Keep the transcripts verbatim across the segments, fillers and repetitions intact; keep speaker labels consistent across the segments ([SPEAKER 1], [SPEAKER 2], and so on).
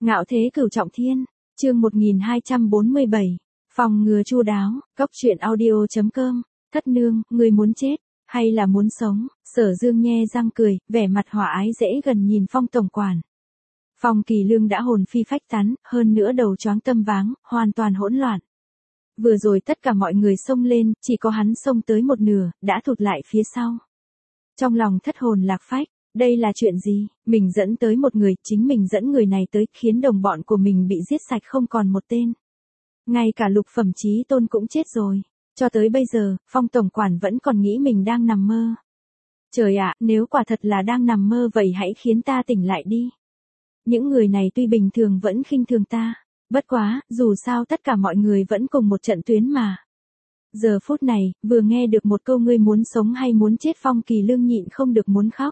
[SPEAKER 1] Ngạo thế cửu trọng thiên, chương một nghìn hai trăm bốn mươi bảy, phòng ngừa chu đáo, cốc truyện audio chấm com, thất nương, ngươi muốn chết, hay là muốn sống, Sở Dương nhe răng cười, vẻ mặt hòa ái dễ gần nhìn Phong tổng quản. Phong Kỳ Lương đã hồn phi phách tán, hơn nữa đầu choáng tâm váng, hoàn toàn hỗn loạn. Vừa rồi tất cả mọi người xông lên, chỉ có hắn xông tới một nửa, đã thụt lại phía sau. Trong lòng thất hồn lạc phách, đây là chuyện gì, mình dẫn tới một người, chính mình dẫn người này tới, khiến đồng bọn của mình bị giết sạch không còn một tên. Ngay cả lục phẩm chí tôn cũng chết rồi, cho tới bây giờ, Phong tổng quản vẫn còn nghĩ mình đang nằm mơ. Trời ạ, nếu quả thật là đang nằm mơ vậy hãy khiến ta tỉnh lại đi. Những người này tuy bình thường vẫn khinh thường ta, bất quá, dù sao tất cả mọi người vẫn cùng một trận tuyến mà. Giờ phút này, vừa nghe được một câu ngươi muốn sống hay muốn chết, Phong Kỳ Lương nhịn không được muốn khóc.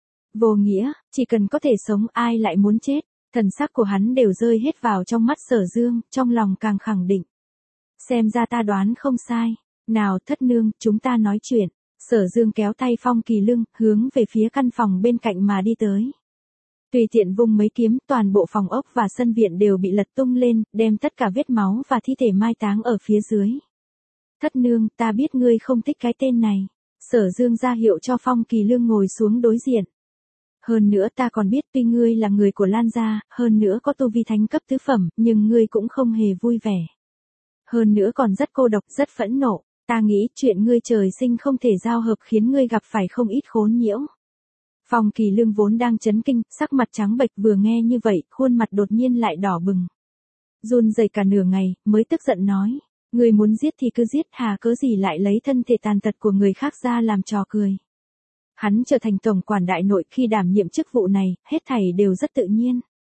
[SPEAKER 1] Vô nghĩa, chỉ cần có thể sống ai lại muốn chết, thần sắc của hắn đều rơi hết vào trong mắt Sở Dương, trong lòng càng khẳng định. Xem ra ta đoán không sai, nào thất nương, chúng ta nói chuyện. Sở Dương kéo tay Phong Kỳ Lương, hướng về phía căn phòng bên cạnh mà đi tới. Tùy tiện vung mấy kiếm, toàn bộ phòng ốc và sân viện đều bị lật tung lên, đem tất cả vết máu và thi thể mai táng ở phía dưới. Thất nương, ta biết ngươi không thích cái tên này. Sở Dương ra hiệu cho Phong Kỳ Lương ngồi xuống đối diện. Hơn nữa ta còn biết tuy ngươi là người của Lan gia, hơn nữa có tu vi thánh cấp tứ phẩm, nhưng ngươi cũng không hề vui vẻ. Hơn nữa còn rất cô độc, rất phẫn nộ. Ta nghĩ chuyện ngươi trời sinh không thể giao hợp khiến ngươi gặp phải không ít khốn nhiễu. Phong Kỳ Lương vốn đang chấn kinh, sắc mặt trắng bệch, vừa nghe như vậy, khuôn mặt đột nhiên lại đỏ bừng. Run rẩy cả nửa ngày, mới tức giận nói. Ngươi muốn giết thì cứ giết, hà cớ gì lại lấy thân thể tàn tật của người khác ra làm trò cười. Hắn trở thành tổng quản đại nội, khi đảm nhiệm chức vụ này, hết thảy đều rất tự nhiên.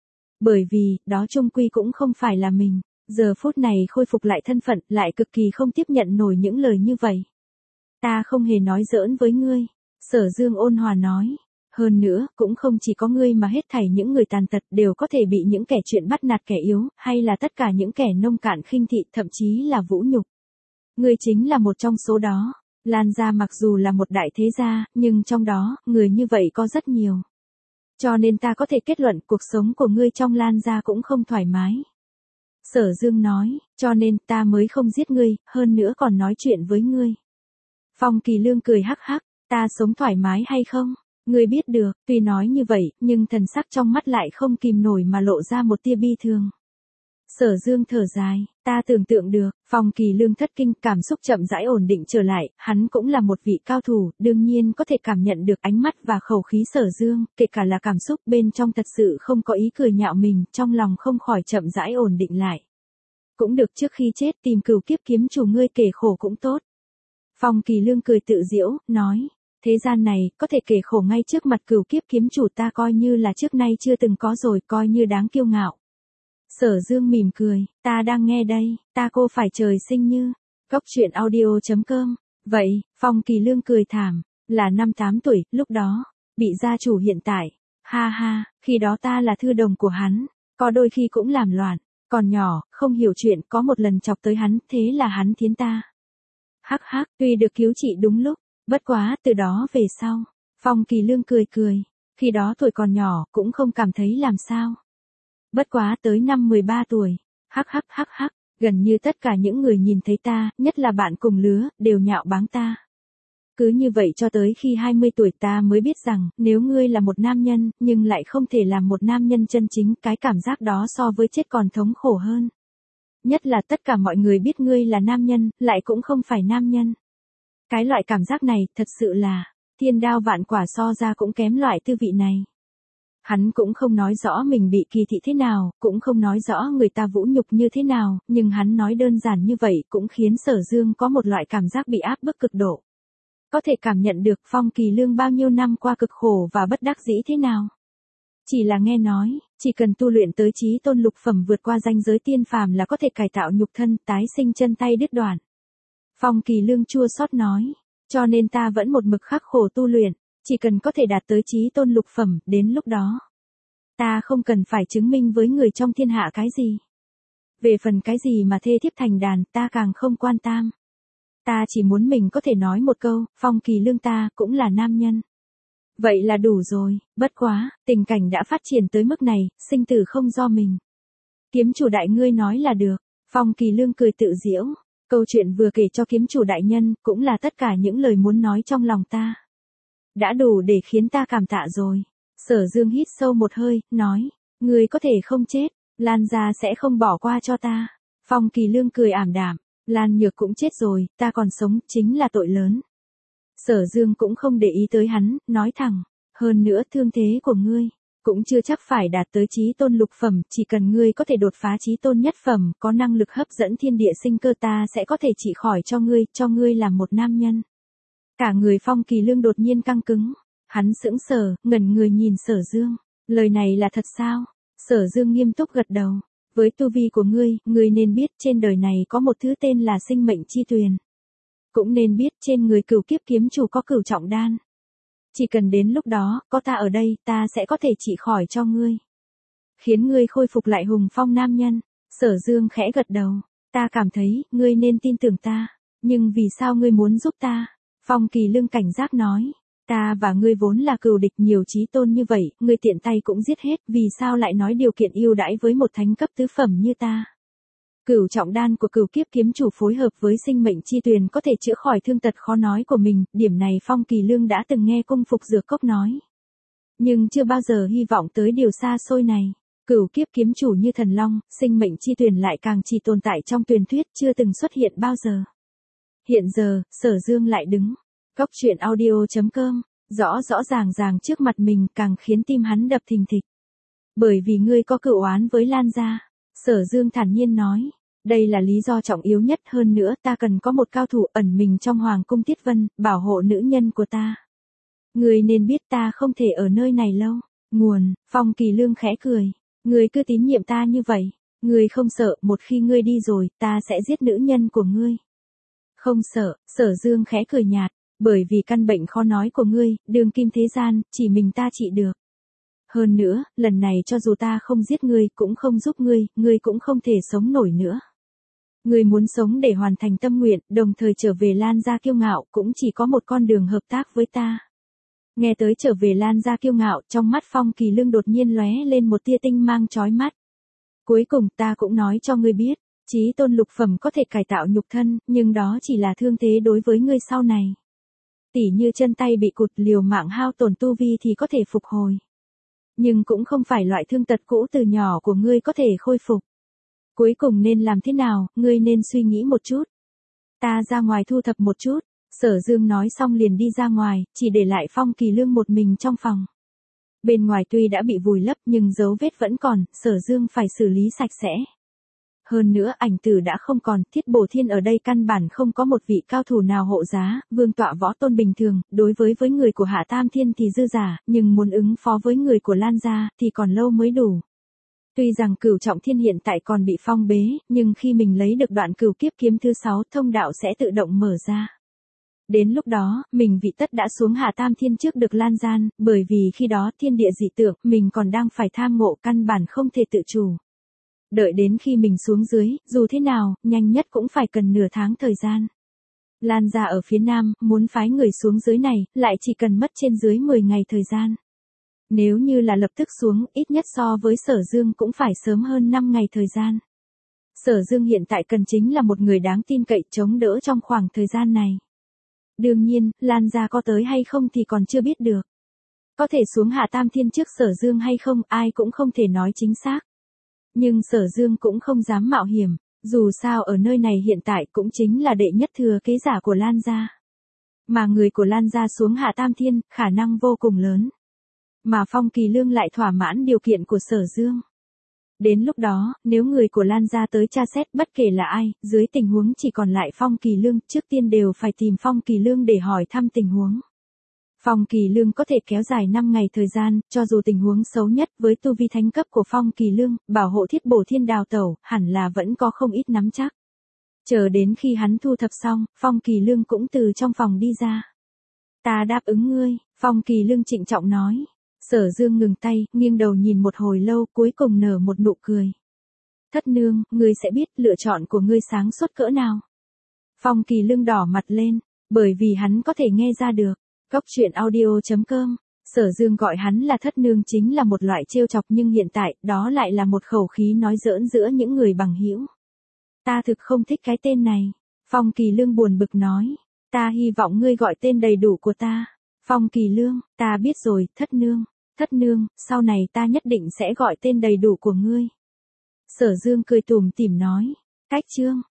[SPEAKER 1] Bởi vì, đó chung quy cũng không phải là mình. Giờ phút này khôi phục lại thân phận, lại cực kỳ không tiếp nhận nổi những lời như vậy. Ta không hề nói giỡn với ngươi. Sở Dương ôn hòa nói. Hơn nữa, cũng không chỉ có ngươi mà hết thảy những người tàn tật đều có thể bị những kẻ chuyện bắt nạt kẻ yếu, hay là tất cả những kẻ nông cạn khinh thị, thậm chí là vũ nhục. Ngươi chính là một trong số đó. Lan gia mặc dù là một đại thế gia, nhưng trong đó, người như vậy có rất nhiều. Cho nên ta có thể kết luận cuộc sống của ngươi trong Lan gia cũng không thoải mái. Sở Dương nói, cho nên ta mới không giết ngươi, hơn nữa còn nói chuyện với ngươi. Phong Kỳ Lương cười hắc hắc, ta sống thoải mái hay không? Ngươi biết được, tuy nói như vậy, nhưng thần sắc trong mắt lại không kìm nổi mà lộ ra một tia bi thương. Sở Dương thở dài, ta tưởng tượng được, Phong Kỳ Lương thất kinh, cảm xúc chậm rãi ổn định trở lại, hắn cũng là một vị cao thủ, đương nhiên có thể cảm nhận được ánh mắt và khẩu khí Sở Dương, kể cả là cảm xúc bên trong thật sự không có ý cười nhạo mình, trong lòng không khỏi chậm rãi ổn định lại. Cũng được, trước khi chết tìm cửu kiếp kiếm chủ ngươi kể khổ cũng tốt. Phong Kỳ Lương cười tự giễu, nói, thế gian này, có thể kể khổ ngay trước mặt cửu kiếp kiếm chủ ta coi như là trước nay chưa từng có rồi, coi như đáng kiêu ngạo. Sở Dương mỉm cười, ta đang nghe đây, ta cô phải trời sinh như, cốc truyện audio chấm com. Vậy, Phong Kỳ Lương cười thảm, là năm tám tuổi, lúc đó, bị gia chủ hiện tại, ha ha, khi đó ta là thư đồng của hắn, có đôi khi cũng làm loạn, còn nhỏ, không hiểu chuyện, có một lần chọc tới hắn, thế là hắn thiến ta. Hắc hắc, tuy được cứu trị đúng lúc, bất quá, từ đó về sau, Phong Kỳ Lương cười cười, khi đó tuổi còn nhỏ, cũng không cảm thấy làm sao. Bất quá tới năm mười ba tuổi, hắc hắc hắc hắc, gần như tất cả những người nhìn thấy ta, nhất là bạn cùng lứa, đều nhạo báng ta. Cứ như vậy cho tới khi hai mươi tuổi ta mới biết rằng, nếu ngươi là một nam nhân, nhưng lại không thể làm một nam nhân chân chính, cái cảm giác đó so với chết còn thống khổ hơn. Nhất là tất cả mọi người biết ngươi là nam nhân, lại cũng không phải nam nhân. Cái loại cảm giác này, thật sự là, thiên đao vạn quả so ra cũng kém loại tư vị này. Hắn cũng không nói rõ mình bị kỳ thị thế nào, cũng không nói rõ người ta vũ nhục như thế nào, nhưng hắn nói đơn giản như vậy cũng khiến Sở Dương có một loại cảm giác bị áp bức cực độ. Có thể cảm nhận được Phong Kỳ Lương bao nhiêu năm qua cực khổ và bất đắc dĩ thế nào. Chỉ là nghe nói, chỉ cần tu luyện tới chí tôn lục phẩm vượt qua ranh giới tiên phàm là có thể cải tạo nhục thân, tái sinh chân tay đứt đoạn. Phong Kỳ Lương chua xót nói, cho nên ta vẫn một mực khắc khổ tu luyện. Chỉ cần có thể đạt tới chí tôn lục phẩm, đến lúc đó, ta không cần phải chứng minh với người trong thiên hạ cái gì. Về phần cái gì mà thê thiếp thành đàn, ta càng không quan tâm. Ta chỉ muốn mình có thể nói một câu, Phong Kỳ Lương ta cũng là nam nhân. Vậy là đủ rồi, bất quá, tình cảnh đã phát triển tới mức này, sinh tử không do mình. Kiếm chủ đại ngươi nói là được. Phong Kỳ Lương cười tự giễu. Câu chuyện vừa kể cho kiếm chủ đại nhân, cũng là tất cả những lời muốn nói trong lòng ta. Đã đủ để khiến ta cảm tạ rồi. Sở Dương hít sâu một hơi, nói, ngươi có thể không chết, Lan gia sẽ không bỏ qua cho ta. Phong Kỳ Lương cười ảm đạm, Lan Nhược cũng chết rồi, ta còn sống, chính là tội lớn. Sở Dương cũng không để ý tới hắn, nói thẳng, hơn nữa thương thế của ngươi, cũng chưa chắc phải đạt tới chí tôn lục phẩm, chỉ cần ngươi có thể đột phá chí tôn nhất phẩm, có năng lực hấp dẫn thiên địa sinh cơ ta sẽ có thể trị khỏi cho ngươi, cho ngươi làm một nam nhân. Cả người Phong Kỳ Lương đột nhiên căng cứng, hắn sững sờ, ngẩn người nhìn Sở Dương, lời này là thật sao? Sở Dương nghiêm túc gật đầu, với tu vi của ngươi, ngươi nên biết trên đời này có một thứ tên là sinh mệnh chi tuyền. Cũng nên biết trên người cửu kiếp kiếm chủ có cửu trọng đan. Chỉ cần đến lúc đó, có ta ở đây, ta sẽ có thể trị khỏi cho ngươi. Khiến ngươi khôi phục lại hùng phong nam nhân. Sở Dương khẽ gật đầu, ta cảm thấy, ngươi nên tin tưởng ta. Nhưng vì sao ngươi muốn giúp ta? Phong Kỳ Lương cảnh giác nói, ta và ngươi vốn là cừu địch nhiều chí tôn như vậy, ngươi tiện tay cũng giết hết, vì sao lại nói điều kiện ưu đãi với một thánh cấp tứ phẩm như ta? Cửu trọng đan của cửu kiếp kiếm chủ phối hợp với sinh mệnh chi tuyền có thể chữa khỏi thương tật khó nói của mình, điểm này Phong Kỳ Lương đã từng nghe cung phục dược cốc nói. Nhưng chưa bao giờ hy vọng tới điều xa xôi này. Cửu kiếp kiếm chủ như thần long, sinh mệnh chi tuyền lại càng chỉ tồn tại trong truyền thuyết chưa từng xuất hiện bao giờ. Hiện giờ, Sở Dương lại đứng. Cốc truyện audio chấm com, rõ rõ ràng ràng trước mặt mình càng khiến tim hắn đập thình thịch. Bởi vì ngươi có cựu oán với Lan gia. Sở Dương thản nhiên nói, đây là lý do trọng yếu nhất, hơn nữa ta cần có một cao thủ ẩn mình trong Hoàng cung Tiết Vân, bảo hộ nữ nhân của ta. Ngươi nên biết ta không thể ở nơi này lâu. Nguồn, Phong Kỳ Lương khẽ cười, ngươi cứ tín nhiệm ta như vậy, ngươi không sợ một khi ngươi đi rồi, ta sẽ giết nữ nhân của ngươi. Không sợ, Sở Dương khẽ cười nhạt, bởi vì căn bệnh khó nói của ngươi, đường kim thế gian, chỉ mình ta trị được. Hơn nữa, lần này cho dù ta không giết ngươi, cũng không giúp ngươi, ngươi cũng không thể sống nổi nữa. Ngươi muốn sống để hoàn thành tâm nguyện, đồng thời trở về Lan gia kiêu ngạo, cũng chỉ có một con đường hợp tác với ta. Nghe tới trở về Lan gia kiêu ngạo, trong mắt Phong Kỳ Lương đột nhiên lóe lên một tia tinh mang chói mắt. Cuối cùng ta cũng nói cho ngươi biết, chí tôn lục phẩm có thể cải tạo nhục thân, nhưng đó chỉ là thương thế đối với ngươi sau này. Tỉ như chân tay bị cụt, liều mạng hao tổn tu vi thì có thể phục hồi. Nhưng cũng không phải loại thương tật cũ từ nhỏ của ngươi có thể khôi phục. Cuối cùng nên làm thế nào, ngươi nên suy nghĩ một chút. Ta ra ngoài thu thập một chút. Sở Dương nói xong liền đi ra ngoài, chỉ để lại Phong Kỳ Lương một mình trong phòng. Bên ngoài tuy đã bị vùi lấp nhưng dấu vết vẫn còn, Sở Dương phải xử lý sạch sẽ. Hơn nữa ảnh tử đã không còn, Thiết Bổ Thiên ở đây căn bản không có một vị cao thủ nào hộ giá, vương tọa võ tôn bình thường, đối với với người của Hạ Tam Thiên thì dư giả, nhưng muốn ứng phó với người của Lan gia thì còn lâu mới đủ. Tuy rằng Cửu Trọng Thiên hiện tại còn bị phong bế, nhưng khi mình lấy được đoạn cửu kiếp kiếm thứ sáu, thông đạo sẽ tự động mở ra. Đến lúc đó, mình vị tất đã xuống Hạ Tam Thiên trước được Lan gian, bởi vì khi đó thiên địa dị tượng, mình còn đang phải tham ngộ căn bản không thể tự chủ. Đợi đến khi mình xuống dưới, dù thế nào, nhanh nhất cũng phải cần nửa tháng thời gian. Lan gia ở phía nam, muốn phái người xuống dưới này, lại chỉ cần mất trên dưới mười ngày thời gian. Nếu như là lập tức xuống, ít nhất so với Sở Dương cũng phải sớm hơn năm ngày thời gian. Sở Dương hiện tại cần chính là một người đáng tin cậy chống đỡ trong khoảng thời gian này. Đương nhiên, Lan gia có tới hay không thì còn chưa biết được. Có thể xuống Hạ Tam Thiên trước Sở Dương hay không, ai cũng không thể nói chính xác. Nhưng Sở Dương cũng không dám mạo hiểm, dù sao ở nơi này hiện tại cũng chính là đệ nhất thừa kế giả của Lan gia. Mà người của Lan gia xuống Hạ Tam Thiên, khả năng vô cùng lớn. Mà Phong Kỳ Lương lại thỏa mãn điều kiện của Sở Dương. Đến lúc đó, nếu người của Lan gia tới tra xét bất kể là ai, dưới tình huống chỉ còn lại Phong Kỳ Lương, trước tiên đều phải tìm Phong Kỳ Lương để hỏi thăm tình huống. Phong Kỳ Lương có thể kéo dài năm ngày thời gian, cho dù tình huống xấu nhất với tu vi thánh cấp của Phong Kỳ Lương, bảo hộ Thiết Bổ Thiên đào tẩu, hẳn là vẫn có không ít nắm chắc. Chờ đến khi hắn thu thập xong, Phong Kỳ Lương cũng từ trong phòng đi ra. Ta đáp ứng ngươi, Phong Kỳ Lương trịnh trọng nói. Sở Dương ngừng tay, nghiêng đầu nhìn một hồi lâu, cuối cùng nở một nụ cười. Thất nương, ngươi sẽ biết lựa chọn của ngươi sáng suốt cỡ nào. Phong Kỳ Lương đỏ mặt lên, bởi vì hắn có thể nghe ra được. Cốc truyện audio chấm com Sở Dương gọi hắn là thất nương chính là một loại trêu chọc nhưng hiện tại, đó lại là một khẩu khí nói giỡn giữa những người bằng hữu. Ta thực không thích cái tên này. Phong Kỳ Lương buồn bực nói. Ta hy vọng ngươi gọi tên đầy đủ của ta. Phong Kỳ Lương, ta biết rồi, thất nương. Thất nương, sau này ta nhất định sẽ gọi tên đầy đủ của ngươi. Sở Dương cười tủm tỉm nói. Cách chương.